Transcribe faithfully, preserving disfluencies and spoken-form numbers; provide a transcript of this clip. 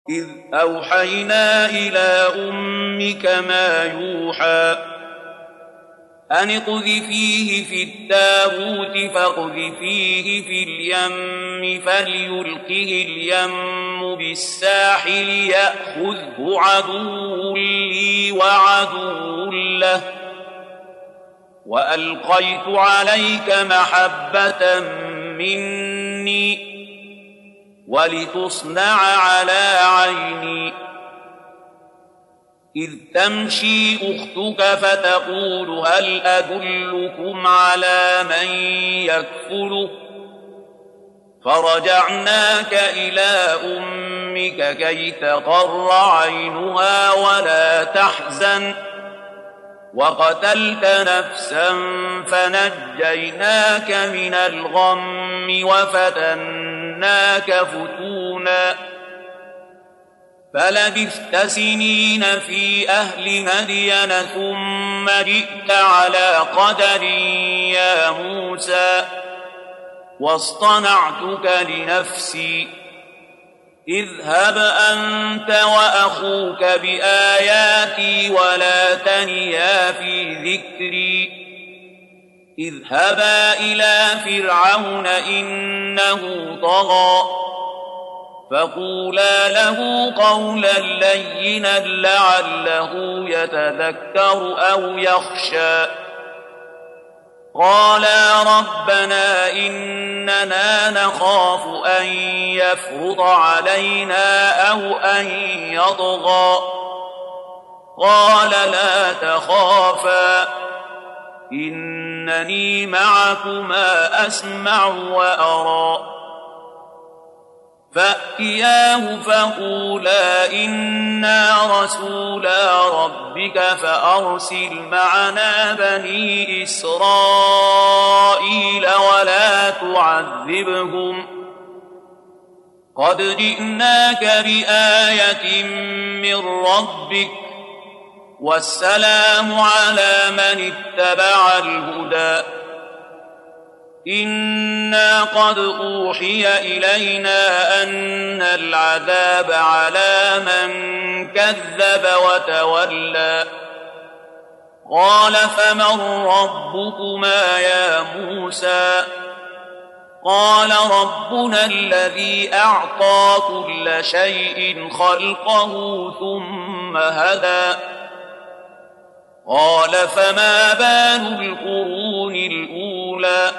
إذ أوحينا إلى أمك ما يوحى أن اقذفيه في التابوت فاقذفيه في اليم فليلقه اليم بالساحل يأخذه عدو لي وعدو له وألقيت عليك محبة مني ولتصنع على عيني إذ تمشي أختك فتقول هل أدلكم على من يكفله فرجعناك إلى أمك كي تقر عينها ولا تحزن وقتلت نفسا فنجيناك من الغم وفتناك فتونا فلبثت سنين في أهل مدين ثم جئت على قدر يا موسى واصطنعتك لنفسي اذهب أنت وأخوك بآياتي ولا تنيا في ذكري اذهبا إلى فرعون إنه طغى فقولا له قولا لينا لعله يتذكر أو يخشى قالا ربنا إننا نخاف أن يفرط علينا أو أن يطغى قال لا تخافا إنني معكما أسمع وأرى فأتياه فقولا إنا رسولا ربك فأرسل معنا بني إسرائيل ولا تعذبهم قد جئناك بآية من ربك والسلام على من اتبع الهدى إنا قد أوحي إلينا أن العذاب على من كذب وتولى قال فمن ربكما يا موسى قال ربنا الذي أعطى كل شيء خلقه ثم هدى قال فما بال القرون الأولى